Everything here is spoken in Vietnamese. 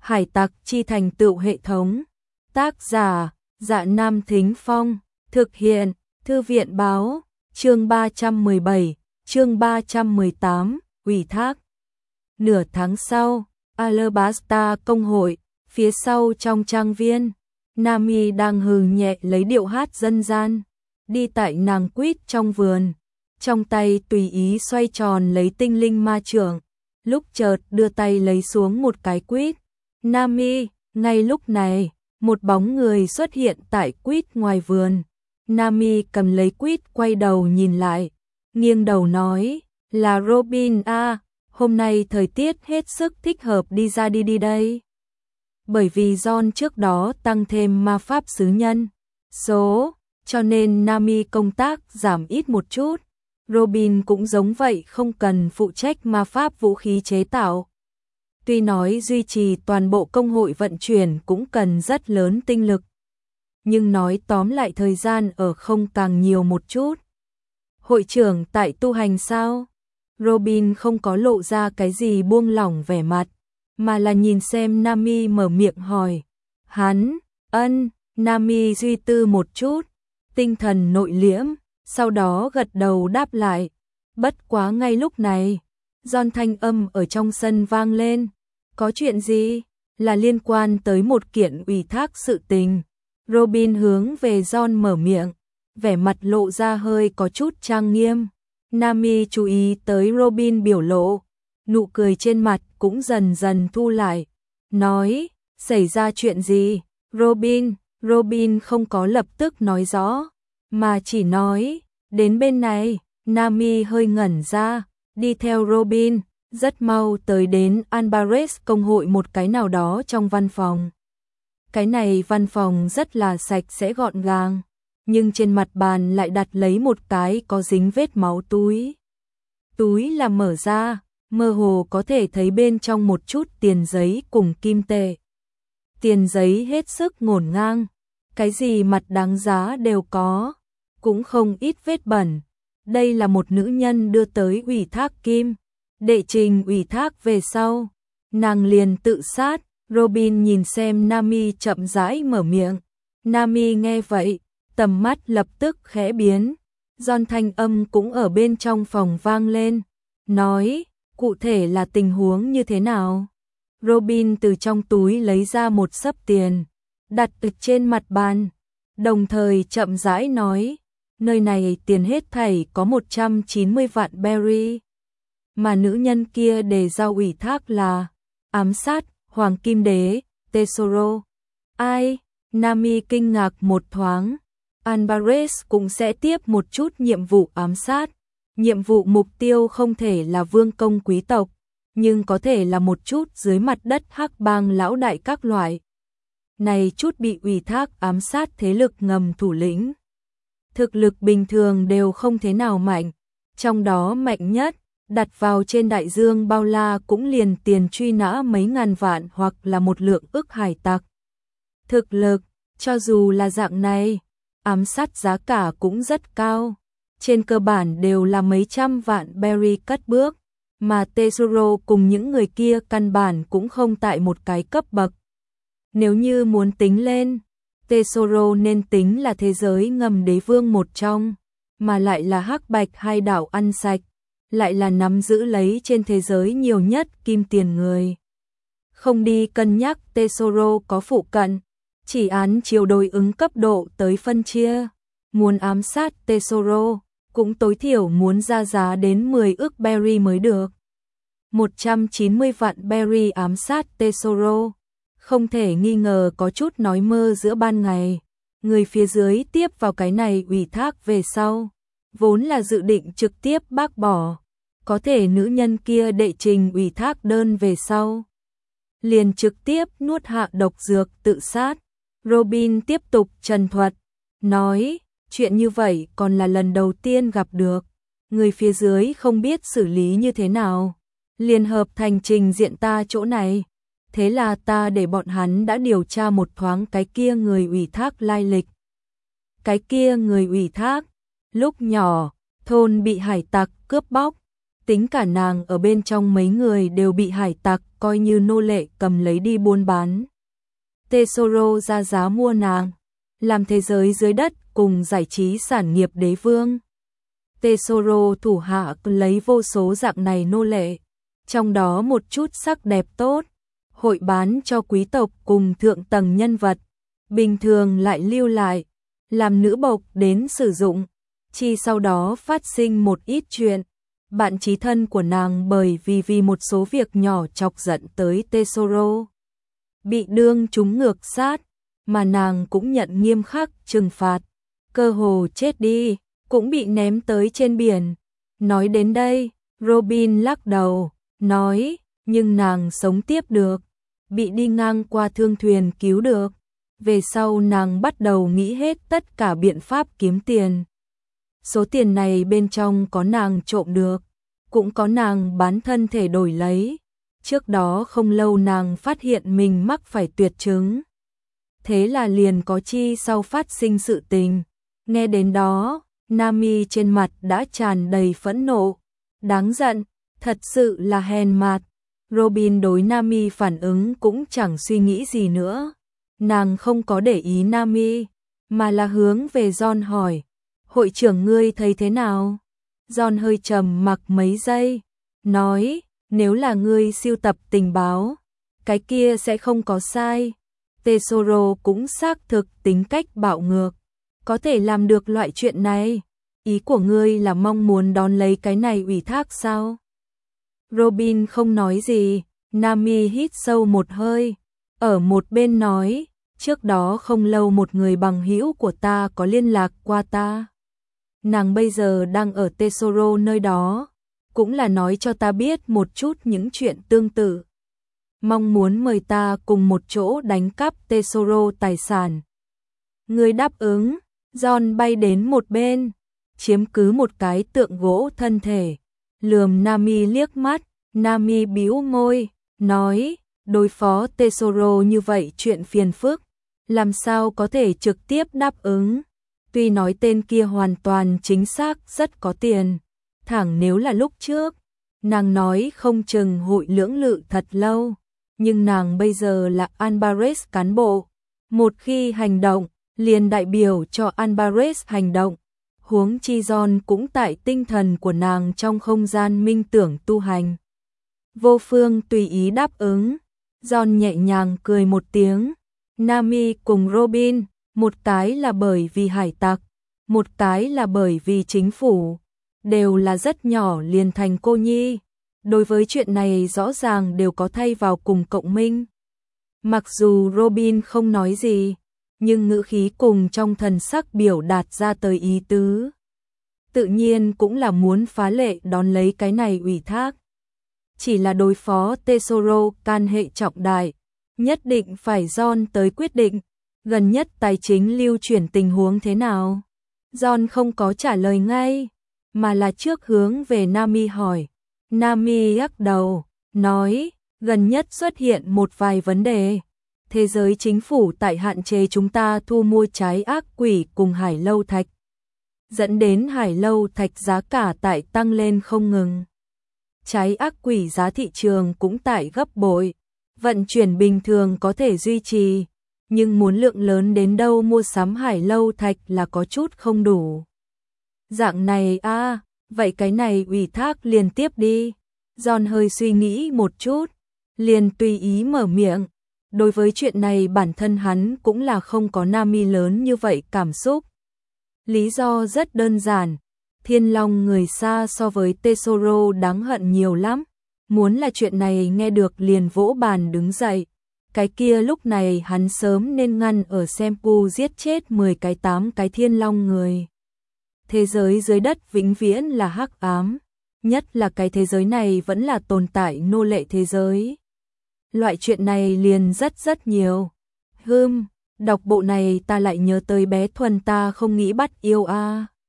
Hải tặc chi thành tựu hệ thống. Tác giả, Dạ Nam Thính Phong. Thực hiện, Thư viện báo. Chương 317, chương 318, ủy thác. Nửa tháng sau, Alabasta công hội, phía sau trong trang viên, Nami đang hừ nhẹ lấy điệu hát dân gian, đi tại nàng quýt trong vườn, trong tay tùy ý xoay tròn lấy tinh linh ma trượng, lúc chợt đưa tay lấy xuống một cái quýt. Nami, ngay lúc này, một bóng người xuất hiện tại quýt ngoài vườn. Nami cầm lấy quýt quay đầu nhìn lại, nghiêng đầu nói, là Robin à, hôm nay thời tiết hết sức thích hợp đi ra đi đây. Bởi vì John trước đó tăng thêm ma pháp sứ nhân số, cho nên Nami công tác giảm ít một chút. Robin cũng giống vậy, không cần phụ trách ma pháp vũ khí chế tạo. Tuy nói duy trì toàn bộ công hội vận chuyển cũng cần rất lớn tinh lực, nhưng nói tóm lại thời gian ở không càng nhiều một chút. Hội trưởng tại tu hành sao? Robin không có lộ ra cái gì buông lỏng vẻ mặt, mà là nhìn xem Nami mở miệng hỏi. Hắn, Nami suy tư một chút, tinh thần nội liễm, sau đó gật đầu đáp lại. Bất quá ngay lúc này, John thanh âm ở trong sân vang lên. Có chuyện gì? Là liên quan tới một kiện ủy thác sự tình. Robin hướng về John mở miệng, vẻ mặt lộ ra hơi có chút trang nghiêm. Nami chú ý tới Robin biểu lộ, nụ cười trên mặt cũng dần dần thu lại, nói, xảy ra chuyện gì? Robin không có lập tức nói rõ, mà chỉ nói, đến bên này. Nami hơi ngẩn ra, đi theo Robin, rất mau tới đến Albares công hội một cái nào đó trong văn phòng. Cái này văn phòng rất là sạch sẽ gọn gàng, nhưng trên mặt bàn lại đặt lấy một cái có dính vết máu túi. Túi là mở ra, mơ hồ có thể thấy bên trong một chút tiền giấy cùng kim tệ. Tiền giấy hết sức ngổn ngang, cái gì mặt đáng giá đều có, cũng không ít vết bẩn. Đây là một nữ nhân đưa tới ủy thác kim, đệ trình ủy thác về sau, nàng liền tự sát. Robin nhìn xem Nami chậm rãi mở miệng. Nami nghe vậy, tầm mắt lập tức khẽ biến. John thanh âm cũng ở bên trong phòng vang lên, nói, cụ thể là tình huống như thế nào? Robin từ trong túi lấy ra một xấp tiền, đặt trên mặt bàn, đồng thời chậm rãi nói, nơi này tiền hết thảy có 190 vạn berry, mà nữ nhân kia đề giao ủy thác là ám sát Hoàng Kim Đế, Tesoro. Ai? Nami kinh ngạc một thoáng. Albares cũng sẽ tiếp một chút nhiệm vụ ám sát. Nhiệm vụ mục tiêu không thể là vương công quý tộc, nhưng có thể là một chút dưới mặt đất hắc bang lão đại các loại. Này chút bị ủy thác ám sát thế lực ngầm thủ lĩnh. Thực lực bình thường đều không thế nào mạnh, trong đó mạnh nhất, đặt vào trên đại dương bao la cũng liền tiền truy nã mấy ngàn vạn hoặc là một lượng ức hải tặc. Thực lực, cho dù là dạng này, ám sát giá cả cũng rất cao, trên cơ bản đều là mấy trăm vạn berry cất bước, mà Tesoro cùng những người kia căn bản cũng không tại một cái cấp bậc. Nếu như muốn tính lên, Tesoro nên tính là thế giới ngầm đế vương một trong, mà lại là hắc bạch hai đảo ăn sạch, lại là nắm giữ lấy trên thế giới nhiều nhất kim tiền người. Không đi cân nhắc Tesoro có phụ cận, chỉ án chiều đối ứng cấp độ tới phân chia. Muốn ám sát Tesoro, cũng tối thiểu muốn ra giá đến 10 ức berry mới được. 190 vạn berry ám sát Tesoro, không thể nghi ngờ có chút nói mơ giữa ban ngày. Người phía dưới tiếp vào cái này ủy thác về sau, vốn là dự định trực tiếp bác bỏ. Có thể nữ nhân kia đệ trình ủy thác đơn về sau, liền trực tiếp nuốt hạ độc dược tự sát. Robin tiếp tục trần thuật, nói, chuyện như vậy còn là lần đầu tiên gặp được. Người phía dưới không biết xử lý như thế nào, liên hợp thành trình diện ta chỗ này. Thế là ta để bọn hắn đã điều tra một thoáng cái kia người ủy thác lai lịch. Cái kia người ủy thác, lúc nhỏ, thôn bị hải tặc cướp bóc, tính cả nàng ở bên trong mấy người đều bị hải tặc coi như nô lệ cầm lấy đi buôn bán. Tesoro ra giá mua nàng, làm thế giới dưới đất cùng giải trí sản nghiệp đế vương. Tesoro thủ hạ lấy vô số dạng này nô lệ, trong đó một chút sắc đẹp tốt, hội bán cho quý tộc cùng thượng tầng nhân vật, bình thường lại lưu lại, làm nữ bộc đến sử dụng, chi sau đó phát sinh một ít chuyện. Bạn chí thân của nàng bởi vì một số việc nhỏ chọc giận tới Tesoro, bị đương chúng ngược sát, mà nàng cũng nhận nghiêm khắc trừng phạt, cơ hồ chết đi, cũng bị ném tới trên biển. Nói đến đây, Robin lắc đầu, nói, nhưng nàng sống tiếp được, bị đi ngang qua thương thuyền cứu được. Về sau nàng bắt đầu nghĩ hết tất cả biện pháp kiếm tiền. Số tiền này bên trong có nàng trộm được, cũng có nàng bán thân thể đổi lấy. Trước đó không lâu nàng phát hiện mình mắc phải tuyệt chứng. Thế là liền có chi sau phát sinh sự tình. Nghe đến đó, Nami trên mặt đã tràn đầy phẫn nộ. Đáng giận, thật sự là hèn mạt. Robin đối Nami phản ứng cũng chẳng suy nghĩ gì nữa. Nàng không có để ý Nami, mà là hướng về John hỏi. Hội trưởng ngươi thấy thế nào? John hơi trầm mặc mấy giây, nói, nếu là ngươi sưu tập tình báo, cái kia sẽ không có sai. Tesoro cũng xác thực tính cách bạo ngược, có thể làm được loại chuyện này. Ý của ngươi là mong muốn đón lấy cái này ủy thác sao? Robin không nói gì, Nami hít sâu một hơi, ở một bên nói, trước đó không lâu một người bằng hữu của ta có liên lạc qua ta. Nàng bây giờ đang ở Tesoro nơi đó, cũng là nói cho ta biết một chút những chuyện tương tự. Mong muốn mời ta cùng một chỗ đánh cắp Tesoro tài sản. Người đáp ứng, John bay đến một bên, chiếm cứ một cái tượng gỗ thân thể, lườm Nami liếc mắt, Nami bĩu môi, nói, đối phó Tesoro như vậy chuyện phiền phức, làm sao có thể trực tiếp đáp ứng. Tuy nói tên kia hoàn toàn chính xác rất có tiền, thẳng nếu là lúc trước, nàng nói không chừng hội lưỡng lự thật lâu, nhưng nàng bây giờ là Alvarez cán bộ, một khi hành động, liền đại biểu cho Alvarez hành động, huống chi John cũng tại tinh thần của nàng trong không gian minh tưởng tu hành. Vô phương tùy ý đáp ứng, John nhẹ nhàng cười một tiếng, Nami cùng Robin, một cái là bởi vì hải tặc, một cái là bởi vì chính phủ, đều là rất nhỏ liền thành cô nhi. Đối với chuyện này rõ ràng đều có thay vào cùng cộng minh. Mặc dù Robin không nói gì, nhưng ngữ khí cùng trong thần sắc biểu đạt ra tới ý tứ. Tự nhiên cũng là muốn phá lệ đón lấy cái này ủy thác. Chỉ là đối phó Tesoro can hệ trọng đại, nhất định phải John tới quyết định, gần nhất tài chính lưu chuyển tình huống thế nào. John không có trả lời ngay, mà là trước hướng về Nami hỏi. Nami lắc đầu, nói, gần nhất xuất hiện một vài vấn đề. Thế giới chính phủ tại hạn chế chúng ta thu mua trái ác quỷ cùng hải lâu thạch, dẫn đến hải lâu thạch giá cả tại tăng lên không ngừng. Trái ác quỷ giá thị trường cũng tại gấp bội, vận chuyển bình thường có thể duy trì, nhưng muốn lượng lớn đến đâu mua sắm hải lâu thạch là có chút không đủ. Dạng này a, vậy cái này ủy thác liền tiếp đi. John hơi suy nghĩ một chút, liền tùy ý mở miệng. Đối với chuyện này bản thân hắn cũng là không có Nami lớn như vậy cảm xúc. Lý do rất đơn giản, Thiên Long người xa so với Tesoro đáng hận nhiều lắm. Muốn là chuyện này nghe được liền vỗ bàn đứng dậy. Cái kia lúc này hắn sớm nên ngăn ở Senpu giết chết 10 cái 8 cái Thiên Long người. Thế giới dưới đất vĩnh viễn là hắc ám, nhất là cái thế giới này vẫn là tồn tại nô lệ thế giới. Loại chuyện này liền rất nhiều. Đọc bộ này ta lại nhớ tới bé Thuần ta không nghĩ bắt yêu a.